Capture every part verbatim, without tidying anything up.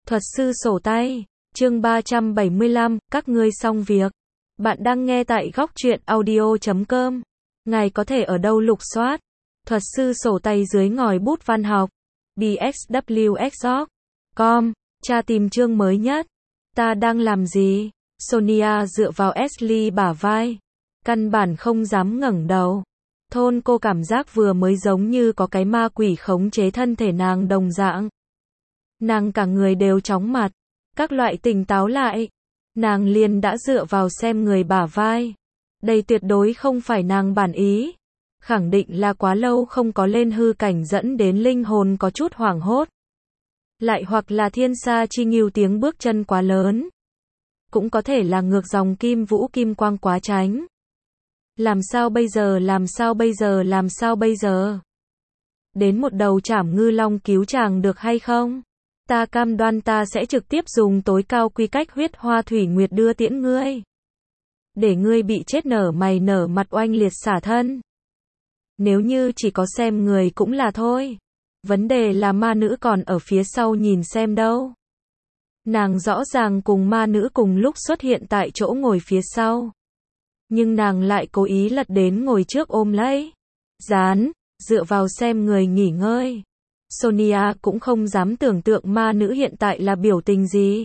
Thuật sư sổ tay, chương ba trăm bảy mươi lăm, các ngươi xong việc. Bạn đang nghe tại góc truyện audio chấm com. Ngài có thể ở đâu lục soát. Thuật sư sổ tay dưới ngòi bút văn học. B X W X O com. Tra tìm chương mới nhất. Ta đang làm gì? Sonia dựa vào Ashley bả vai. Căn bản không dám ngẩng đầu. Thôn cô cảm giác vừa mới giống như có cái ma quỷ khống chế thân thể nàng đồng dạng. Nàng cả người đều chóng mặt. Các loại tỉnh táo lại. Nàng liền đã dựa vào xem người bả vai. Đây tuyệt đối không phải nàng bản ý. Khẳng định là quá lâu không có lên hư cảnh dẫn đến linh hồn có chút hoảng hốt. Lại hoặc là thiên sa chi nghiêu tiếng bước chân quá lớn. Cũng có thể là ngược dòng kim vũ kim quang quá tránh. Làm sao bây giờ, làm sao bây giờ, làm sao bây giờ? Đến một đầu trảm ngư long cứu chàng được hay không? Ta cam đoan ta sẽ trực tiếp dùng tối cao quy cách huyết hoa thủy nguyệt đưa tiễn ngươi. Để ngươi bị chết nở mày nở mặt oanh liệt xả thân. Nếu như chỉ có xem người cũng là thôi. Vấn đề là ma nữ còn ở phía sau nhìn xem đâu. Nàng rõ ràng cùng ma nữ cùng lúc xuất hiện tại chỗ ngồi phía sau. Nhưng nàng lại cố ý lật đến ngồi trước ôm lấy. Dán, dựa vào xem người nghỉ ngơi. Sonia cũng không dám tưởng tượng ma nữ hiện tại là biểu tình gì.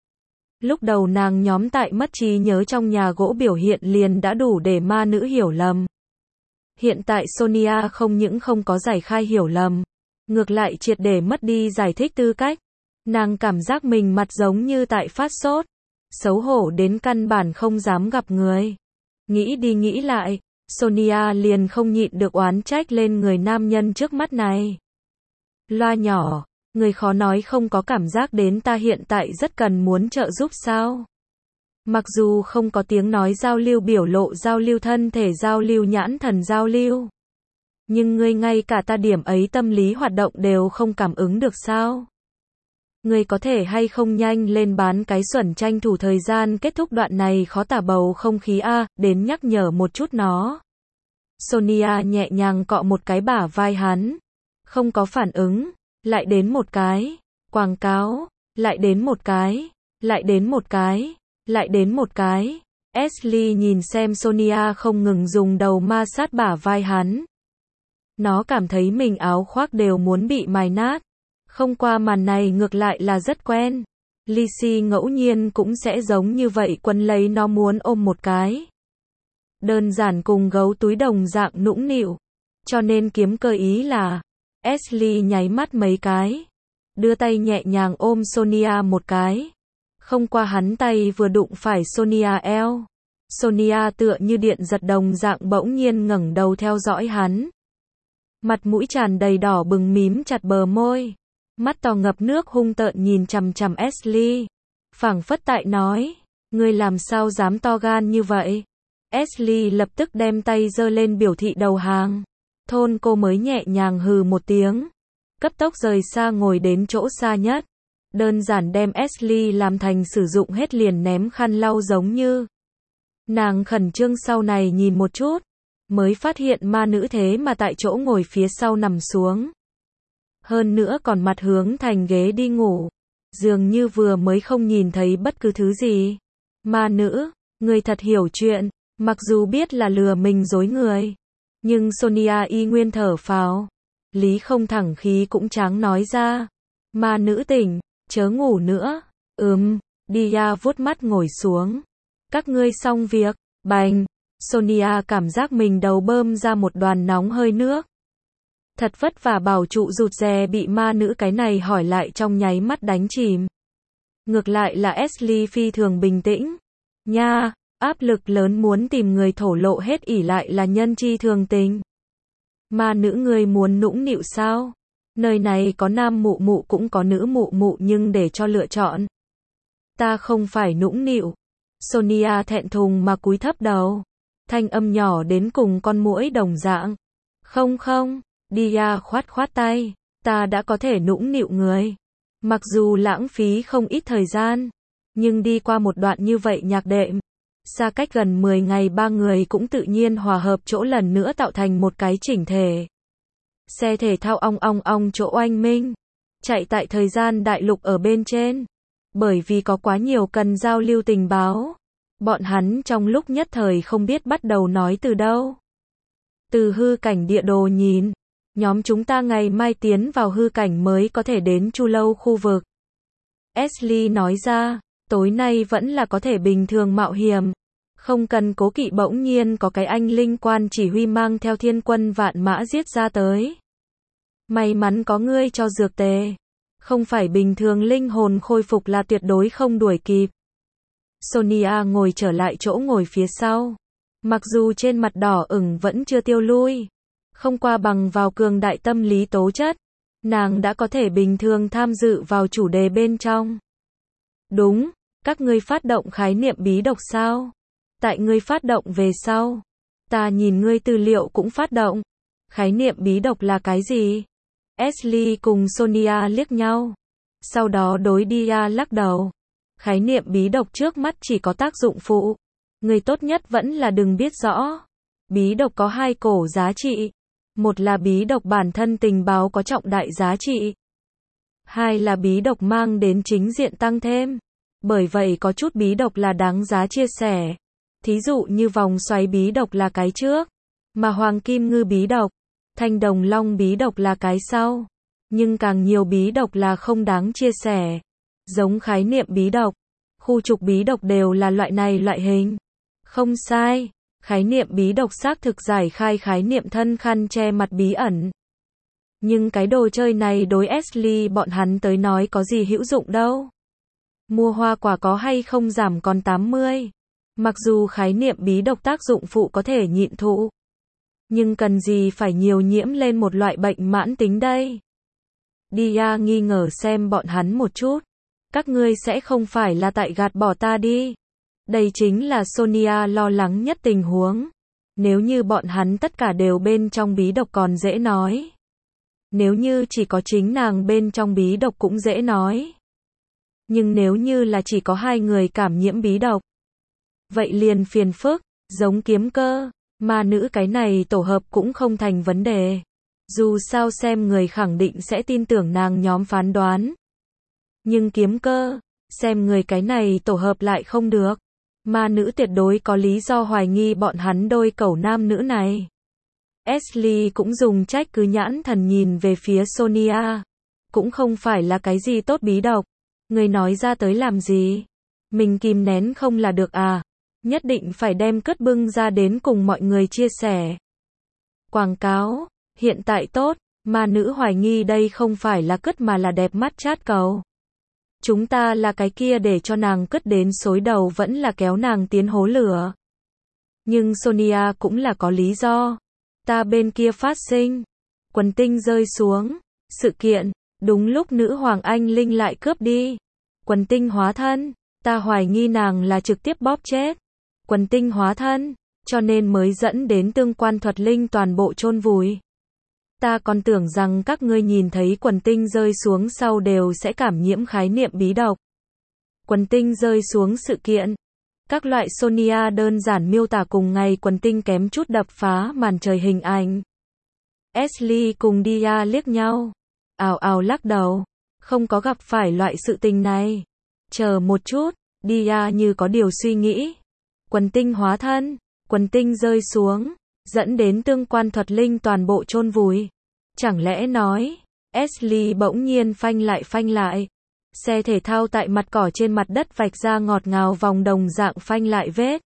Lúc đầu nàng nhóm tại mất trí nhớ trong nhà gỗ biểu hiện liền đã đủ để ma nữ hiểu lầm. Hiện tại Sonia không những không có giải khai hiểu lầm, ngược lại triệt để mất đi giải thích tư cách. Nàng cảm giác mình mặt giống như tại phát sốt, xấu hổ đến căn bản không dám gặp người. Nghĩ đi nghĩ lại, Sonia liền không nhịn được oán trách lên người nam nhân trước mắt này. Loa nhỏ, người khó nói không có cảm giác đến ta hiện tại rất cần muốn trợ giúp sao? Mặc dù không có tiếng nói giao lưu biểu lộ giao lưu thân thể giao lưu nhãn thần giao lưu. Nhưng ngươi ngay cả ta điểm ấy tâm lý hoạt động đều không cảm ứng được sao? Ngươi có thể hay không nhanh lên bán cái xuẩn tranh thủ thời gian kết thúc đoạn này khó tả bầu không khí a, đến nhắc nhở một chút nó. Sonia nhẹ nhàng cọ một cái bả vai hắn. Không có phản ứng, lại đến một cái, quảng cáo, lại đến một cái, lại đến một cái, lại đến một cái. Ashley nhìn xem Sonia không ngừng dùng đầu ma sát bả vai hắn. Nó cảm thấy mình áo khoác đều muốn bị mài nát. Không qua màn này ngược lại là rất quen. Lizzie ngẫu nhiên cũng sẽ giống như vậy quấn lấy nó muốn ôm một cái. Đơn giản cùng gấu túi đồng dạng nũng nịu. Cho nên kiếm cơ ý là Ashley nháy mắt mấy cái. Đưa tay nhẹ nhàng ôm Sonia một cái. Không qua hắn tay vừa đụng phải Sonia eo. Sonia tựa như điện giật đồng dạng bỗng nhiên ngẩng đầu theo dõi hắn. Mặt mũi tràn đầy đỏ bừng mím chặt bờ môi. Mắt to ngập nước hung tợn nhìn chằm chằm Ashley. Phảng phất tại nói, ngươi làm sao dám to gan như vậy? Ashley lập tức đem tay giơ lên biểu thị đầu hàng. Thôn cô mới nhẹ nhàng hừ một tiếng. Cấp tốc rời xa ngồi đến chỗ xa nhất. Đơn giản đem Ashley làm thành sử dụng hết liền ném khăn lau giống như. Nàng khẩn trương sau này nhìn một chút. Mới phát hiện ma nữ thế mà tại chỗ ngồi phía sau nằm xuống. Hơn nữa còn mặt hướng thành ghế đi ngủ. Dường như vừa mới không nhìn thấy bất cứ thứ gì. Ma nữ, người thật hiểu chuyện. Mặc dù biết là lừa mình dối người. Nhưng Sonia y nguyên thở phào. Lý không thẳng khí cũng tráng nói ra. Ma nữ tỉnh, chớ ngủ nữa. Ừm, Dia vuốt mắt ngồi xuống. Các ngươi xong việc, bành. Sonia cảm giác mình đầu bơm ra một đoàn nóng hơi nước. Thật vất vả bảo trụ rụt rè bị ma nữ cái này hỏi lại trong nháy mắt đánh chìm. Ngược lại là Ashley phi thường bình tĩnh. Nha, áp lực lớn muốn tìm người thổ lộ hết ỉ lại là nhân chi thường tình. Ma nữ người muốn nũng nịu sao? Nơi này có nam mụ mụ cũng có nữ mụ mụ nhưng để cho lựa chọn. Ta không phải nũng nịu. Sonia thẹn thùng mà cúi thấp đầu. Thanh âm nhỏ đến cùng con muỗi đồng dạng. Không không, Dia khoát khoát tay. Ta đã có thể nũng nịu người. Mặc dù lãng phí không ít thời gian. Nhưng đi qua một đoạn như vậy nhạc đệm. Xa cách gần mười ngày ba người cũng tự nhiên hòa hợp chỗ lần nữa tạo thành một cái chỉnh thể. Xe thể thao ong ong ong chỗ oanh minh. Chạy tại thời gian đại lục ở bên trên. Bởi vì có quá nhiều cần giao lưu tình báo. Bọn hắn trong lúc nhất thời không biết bắt đầu nói từ đâu. Từ hư cảnh địa đồ nhìn, nhóm chúng ta ngày mai tiến vào hư cảnh mới có thể đến Chu Lâu khu vực. Ashley nói ra, tối nay vẫn là có thể bình thường mạo hiểm. Không cần cố kỵ bỗng nhiên có cái anh linh quan chỉ huy mang theo thiên quân vạn mã giết ra tới. May mắn có ngươi cho dược tề. Không phải bình thường linh hồn khôi phục là tuyệt đối không đuổi kịp. Sonia ngồi trở lại chỗ ngồi phía sau. Mặc dù trên mặt đỏ ửng vẫn chưa tiêu lui. Không qua bằng vào cường đại tâm lý tố chất. Nàng đã có thể bình thường tham dự vào chủ đề bên trong. Đúng, các ngươi phát động khái niệm bí độc sao? Tại ngươi phát động về sau. Ta nhìn ngươi tư liệu cũng phát động. Khái niệm bí độc là cái gì? Ashley cùng Sonia liếc nhau. Sau đó đối Dia lắc đầu. Khái niệm bí độc trước mắt chỉ có tác dụng phụ. Người tốt nhất vẫn là đừng biết rõ. Bí độc có hai cổ giá trị. Một là bí độc bản thân tình báo có trọng đại giá trị. Hai là bí độc mang đến chính diện tăng thêm. Bởi vậy có chút bí độc là đáng giá chia sẻ. Thí dụ như vòng xoáy bí độc là cái trước. Mà hoàng kim ngư bí độc, thanh đồng long bí độc là cái sau. Nhưng càng nhiều bí độc là không đáng chia sẻ. Giống khái niệm bí độc, khu trục bí độc đều là loại này loại hình. Không sai, khái niệm bí độc xác thực giải khai khái niệm thân khăn che mặt bí ẩn. Nhưng cái đồ chơi này đối Ashley bọn hắn tới nói có gì hữu dụng đâu. Mua hoa quả có hay không giảm còn tám mươi. Mặc dù khái niệm bí độc tác dụng phụ có thể nhịn thụ. Nhưng cần gì phải nhiều nhiễm lên một loại bệnh mãn tính đây. Dia nghi ngờ xem bọn hắn một chút. Các ngươi sẽ không phải là tại gạt bỏ ta đi. Đây chính là Sonia lo lắng nhất tình huống. Nếu như bọn hắn tất cả đều bên trong bí độc còn dễ nói. Nếu như chỉ có chính nàng bên trong bí độc cũng dễ nói. Nhưng nếu như là chỉ có hai người cảm nhiễm bí độc. Vậy liền phiền phức, giống kiếm cơ, ma nữ cái này tổ hợp cũng không thành vấn đề. Dù sao xem người khẳng định sẽ tin tưởng nàng nhóm phán đoán. Nhưng kiếm cơ, xem người cái này tổ hợp lại không được. Ma nữ tuyệt đối có lý do hoài nghi bọn hắn đôi cẩu nam nữ này. Ashley cũng dùng trách cứ nhãn thần nhìn về phía Sonia. Cũng không phải là cái gì tốt bí độc. Người nói ra tới làm gì? Mình kìm nén không là được à? Nhất định phải đem cất bưng ra đến cùng mọi người chia sẻ. Quảng cáo, hiện tại tốt, ma nữ hoài nghi đây không phải là cất mà là đẹp mắt chát cầu. Chúng ta là cái kia để cho nàng cất đến xối đầu vẫn là kéo nàng tiến hố lửa. Nhưng Sonia cũng là có lý do. Ta bên kia phát sinh. Quần tinh rơi xuống. Sự kiện. Đúng lúc nữ hoàng anh linh lại cướp đi. Quần tinh hóa thân. Ta hoài nghi nàng là trực tiếp bóp chết. Quần tinh hóa thân. Cho nên mới dẫn đến tương quan thuật linh toàn bộ chôn vùi. Ta còn tưởng rằng các ngươi nhìn thấy quần tinh rơi xuống sau đều sẽ cảm nhiễm khái niệm bí độc. Quần tinh rơi xuống sự kiện. Các loại Sonia đơn giản miêu tả cùng ngày quần tinh kém chút đập phá màn trời hình ảnh. Ashley cùng Dia liếc nhau. Ào ào lắc đầu. Không có gặp phải loại sự tình này. Chờ một chút, Dia như có điều suy nghĩ. Quần tinh hóa thân, quần tinh rơi xuống, dẫn đến tương quan thuật linh toàn bộ chôn vùi. Chẳng lẽ nói, Ashley bỗng nhiên phanh lại phanh lại. Xe thể thao tại mặt cỏ trên mặt đất vạch ra ngọt ngào vòng đồng dạng phanh lại vết.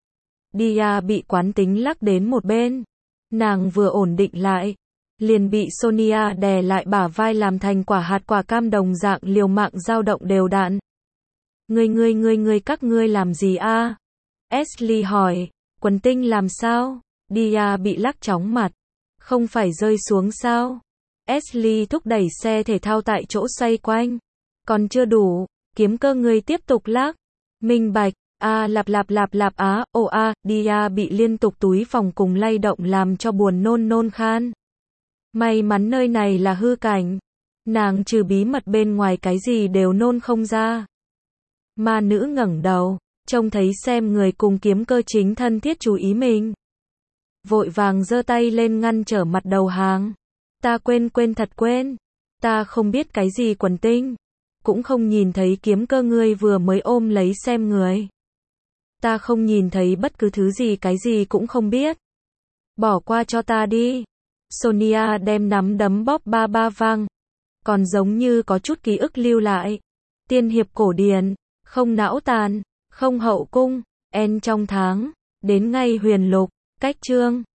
Dia bị quán tính lắc đến một bên. Nàng vừa ổn định lại, liền bị Sonia đè lại bả vai làm thành quả hạt quả cam đồng dạng liều mạng dao động đều đặn. Ngươi ngươi ngươi ngươi các ngươi làm gì a? Ashley hỏi, quần tinh làm sao? Dia bị lắc chóng mặt. Không phải rơi xuống sao? Ashley thúc đẩy xe thể thao tại chỗ xoay quanh. Còn chưa đủ, kiếm cơ ngươi tiếp tục lắc. Minh bạch, a lạp lạp lạp lạp á, ồ a, Dia bị liên tục túi phòng cùng lay động làm cho buồn nôn nôn khan. May mắn nơi này là hư cảnh. Nàng trừ bí mật bên ngoài cái gì đều nôn không ra. Ma nữ ngẩng đầu, trông thấy xem người cùng kiếm cơ chính thân thiết chú ý mình. Vội vàng giơ tay lên ngăn trở mặt đầu hàng. Ta quên quên thật quên. Ta không biết cái gì quần tinh. cũng không nhìn thấy kiếm cơ ngươi vừa mới ôm lấy xem người. Ta không nhìn thấy bất cứ thứ gì, cái gì cũng không biết. Bỏ qua cho ta đi. Sonia đem nắm đấm bóp ba ba vang. Còn giống như có chút ký ức lưu lại. Tiên hiệp cổ điển, không não tàn, không hậu cung, en trong tháng, đến ngay huyền lục, cách chương.